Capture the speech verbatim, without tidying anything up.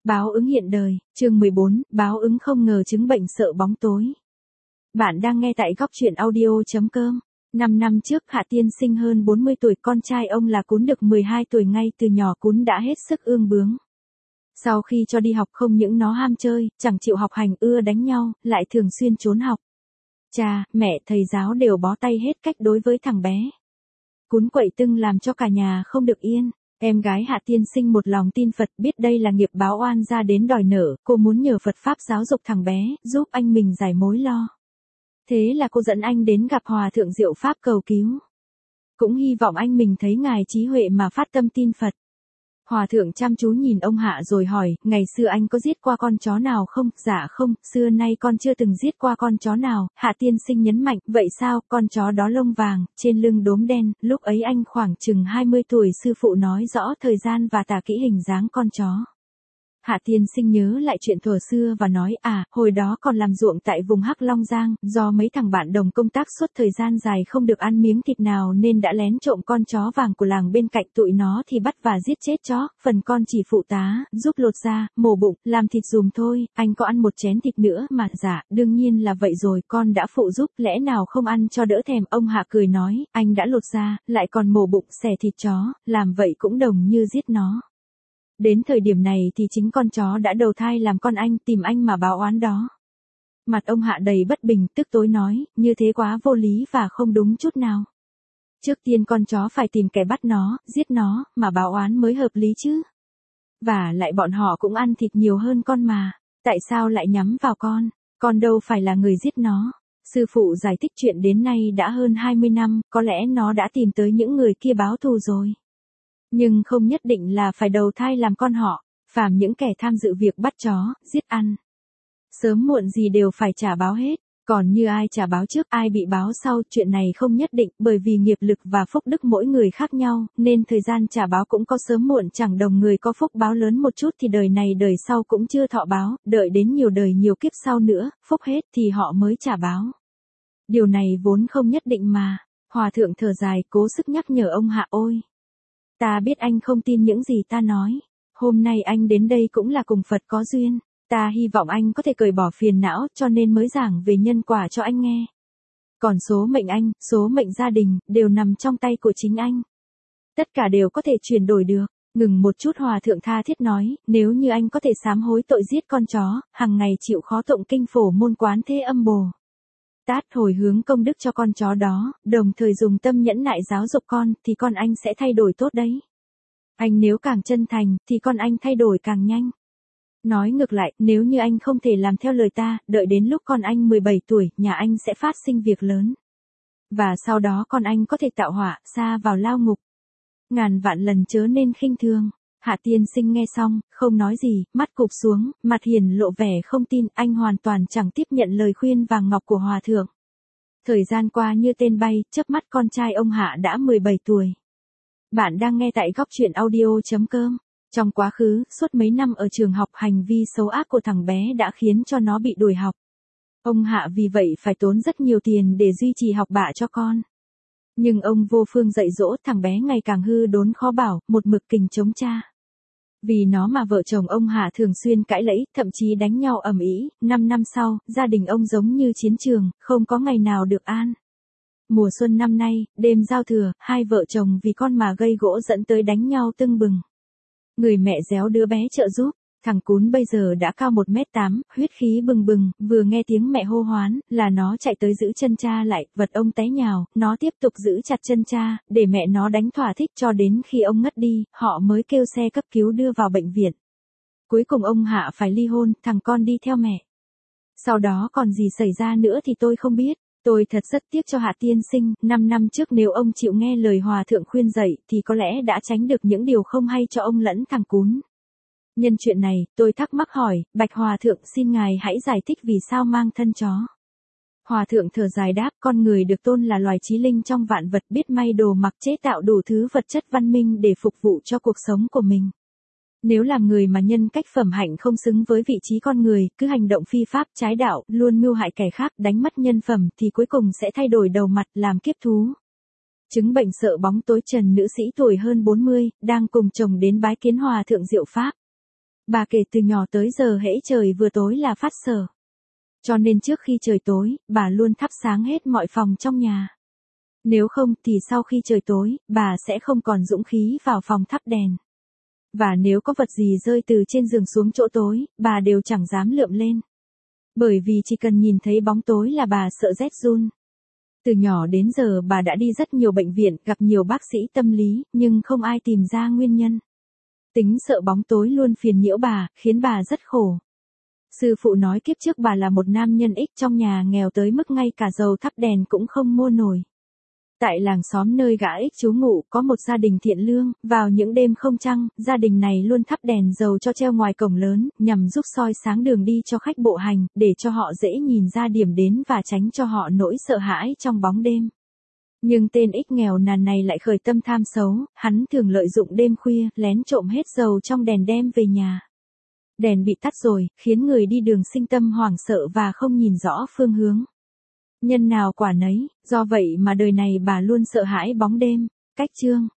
Báo ứng hiện đời, chương mười bốn, báo ứng không ngờ chứng bệnh sợ bóng tối. Bạn đang nghe tại góc truyện audio.com. Năm năm trước Hạ Tiên Sinh hơn bốn mươi tuổi, con trai ông là Cún được mười hai tuổi, ngay từ nhỏ Cún đã hết sức ương bướng. Sau khi cho đi học không những nó ham chơi, chẳng chịu học hành, ưa đánh nhau, lại thường xuyên trốn học. Cha, mẹ, thầy giáo đều bó tay hết cách đối với thằng bé. Cún quậy tưng làm cho cả nhà không được yên. Em gái Hạ Tiên Sinh một lòng tin Phật, biết đây là nghiệp báo oan ra đến đòi nợ, cô muốn nhờ Phật Pháp giáo dục thằng bé, giúp anh mình giải mối lo. Thế là cô dẫn anh đến gặp Hòa Thượng Diệu Pháp cầu cứu. Cũng hy vọng anh mình thấy ngài trí huệ mà phát tâm tin Phật. Hòa Thượng chăm chú nhìn ông Hạ rồi hỏi, ngày xưa anh có giết qua con chó nào không? Dạ không, xưa nay con chưa từng giết qua con chó nào. Hạ Tiên Sinh nhấn mạnh, vậy sao, con chó đó lông vàng, trên lưng đốm đen, lúc ấy anh khoảng chừng hai mươi tuổi, sư phụ nói rõ thời gian và tả kỹ hình dáng con chó. Hạ Tiên Sinh nhớ lại chuyện thuở xưa và nói, à, hồi đó còn làm ruộng tại vùng Hắc Long Giang, do mấy thằng bạn đồng công tác suốt thời gian dài không được ăn miếng thịt nào nên đã lén trộm con chó vàng của làng bên cạnh, tụi nó thì bắt và giết chết chó, phần con chỉ phụ tá, giúp lột da, mổ bụng, làm thịt dùm thôi, anh có ăn một chén thịt nữa mà? Dạ, đương nhiên là vậy rồi, con đã phụ giúp, lẽ nào không ăn cho đỡ thèm? Ông Hạ cười nói, anh đã lột da, lại còn mổ bụng, xẻ thịt chó, làm vậy cũng đồng như giết nó. Đến thời điểm này thì chính con chó đã đầu thai làm con anh, tìm anh mà báo oán đó. Mặt ông Hạ đầy bất bình, tức tối nói, như thế quá vô lý và không đúng chút nào. Trước tiên con chó phải tìm kẻ bắt nó, giết nó, mà báo oán mới hợp lý chứ. Và lại bọn họ cũng ăn thịt nhiều hơn con mà, tại sao lại nhắm vào con, con đâu phải là người giết nó. Sư phụ giải thích chuyện đến nay đã hơn hai mươi năm, có lẽ nó đã tìm tới những người kia báo thù rồi. Nhưng không nhất định là phải đầu thai làm con họ, phàm những kẻ tham dự việc bắt chó, giết ăn. Sớm muộn gì đều phải trả báo hết, còn như ai trả báo trước ai bị báo sau, chuyện này không nhất định, bởi vì nghiệp lực và phúc đức mỗi người khác nhau, nên thời gian trả báo cũng có sớm muộn chẳng đồng. Người có phúc báo lớn một chút thì đời này đời sau cũng chưa thọ báo, đợi đến nhiều đời nhiều kiếp sau nữa, phúc hết thì họ mới trả báo. Điều này vốn không nhất định mà. Hòa Thượng thở dài cố sức nhắc nhở ông Hạ, ôi. Ta biết anh không tin những gì ta nói. Hôm nay anh đến đây cũng là cùng Phật có duyên. Ta hy vọng anh có thể cởi bỏ phiền não, cho nên mới giảng về nhân quả cho anh nghe. Còn số mệnh anh, số mệnh gia đình, đều nằm trong tay của chính anh. Tất cả đều có thể chuyển đổi được. Ngừng một chút, Hòa Thượng tha thiết nói, nếu như anh có thể sám hối tội giết con chó, hàng ngày chịu khó tụng kinh Phổ Môn Quán Thế Âm Bồ Tát hồi hướng công đức cho con chó đó, đồng thời dùng tâm nhẫn nại giáo dục con, thì con anh sẽ thay đổi tốt đấy. Anh nếu càng chân thành, thì con anh thay đổi càng nhanh. Nói ngược lại, nếu như anh không thể làm theo lời ta, đợi đến lúc con anh mười bảy tuổi, nhà anh sẽ phát sinh việc lớn. Và sau đó con anh có thể tạo họa, sa vào lao ngục. Ngàn vạn lần chớ nên khinh thường. Hạ Tiên Sinh nghe xong, không nói gì, mắt cụp xuống, mặt hiền lộ vẻ không tin, anh hoàn toàn chẳng tiếp nhận lời khuyên vàng ngọc của Hòa Thượng. Thời gian qua như tên bay, chớp mắt con trai ông Hạ đã mười bảy tuổi. Bạn đang nghe tại góc truyện audio.com. Trong quá khứ, suốt mấy năm ở trường học, hành vi xấu ác của thằng bé đã khiến cho nó bị đuổi học. Ông Hạ vì vậy phải tốn rất nhiều tiền để duy trì học bạ cho con. Nhưng ông vô phương dạy dỗ, thằng bé ngày càng hư đốn khó bảo, một mực kình chống cha. Vì nó mà vợ chồng ông Hạ thường xuyên cãi lẫy, thậm chí đánh nhau ầm ĩ. Năm năm sau, gia đình ông giống như chiến trường, không có ngày nào được an. Mùa xuân năm nay, đêm giao thừa, hai vợ chồng vì con mà gây gỗ dẫn tới đánh nhau tưng bừng. Người mẹ réo đứa bé trợ giúp. Thằng Cún bây giờ đã cao một mét tám, huyết khí bừng bừng, vừa nghe tiếng mẹ hô hoán, là nó chạy tới giữ chân cha lại, vật ông té nhào, nó tiếp tục giữ chặt chân cha, để mẹ nó đánh thỏa thích cho đến khi ông ngất đi, họ mới kêu xe cấp cứu đưa vào bệnh viện. Cuối cùng ông Hạ phải ly hôn, thằng con đi theo mẹ. Sau đó còn gì xảy ra nữa thì tôi không biết. Tôi thật rất tiếc cho Hạ Tiên Sinh, năm năm trước nếu ông chịu nghe lời Hòa Thượng khuyên dạy, thì có lẽ đã tránh được những điều không hay cho ông lẫn thằng Cún. Nhân chuyện này, tôi thắc mắc hỏi, Bạch Hòa Thượng xin ngài hãy giải thích vì sao mang thân chó. Hòa Thượng thở dài đáp, con người được tôn là loài trí linh trong vạn vật, biết may đồ mặc chế tạo đủ thứ vật chất văn minh để phục vụ cho cuộc sống của mình. Nếu làm người mà nhân cách phẩm hạnh không xứng với vị trí con người, cứ hành động phi pháp trái đạo, luôn mưu hại kẻ khác, đánh mất nhân phẩm, thì cuối cùng sẽ thay đổi đầu mặt làm kiếp thú. Chứng bệnh sợ bóng tối. Trần nữ sĩ tuổi hơn bốn mươi, đang cùng chồng đến bái kiến Hòa Thượng Diệu Pháp. Bà kể từ nhỏ tới giờ hễ trời vừa tối là phát sở. Cho nên trước khi trời tối, bà luôn thắp sáng hết mọi phòng trong nhà. Nếu không thì sau khi trời tối, bà sẽ không còn dũng khí vào phòng thắp đèn. Và nếu có vật gì rơi từ trên giường xuống chỗ tối, bà đều chẳng dám lượm lên. Bởi vì chỉ cần nhìn thấy bóng tối là bà sợ rét run. Từ nhỏ đến giờ bà đã đi rất nhiều bệnh viện, gặp nhiều bác sĩ tâm lý, nhưng không ai tìm ra nguyên nhân. Tính sợ bóng tối luôn phiền nhiễu bà, khiến bà rất khổ. Sư phụ nói kiếp trước bà là một nam nhân ích trong nhà nghèo tới mức ngay cả dầu thắp đèn cũng không mua nổi. Tại làng xóm nơi gã ích trú ngụ có một gia đình thiện lương, vào những đêm không trăng, gia đình này luôn thắp đèn dầu cho treo ngoài cổng lớn, nhằm giúp soi sáng đường đi cho khách bộ hành, để cho họ dễ nhìn ra điểm đến và tránh cho họ nỗi sợ hãi trong bóng đêm. Nhưng tên ích nghèo nàn này lại khởi tâm tham xấu, hắn thường lợi dụng đêm khuya, lén trộm hết dầu trong đèn đem về nhà. Đèn bị tắt rồi, khiến người đi đường sinh tâm hoảng sợ và không nhìn rõ phương hướng. Nhân nào quả nấy, do vậy mà đời này bà luôn sợ hãi bóng đêm. Cách chương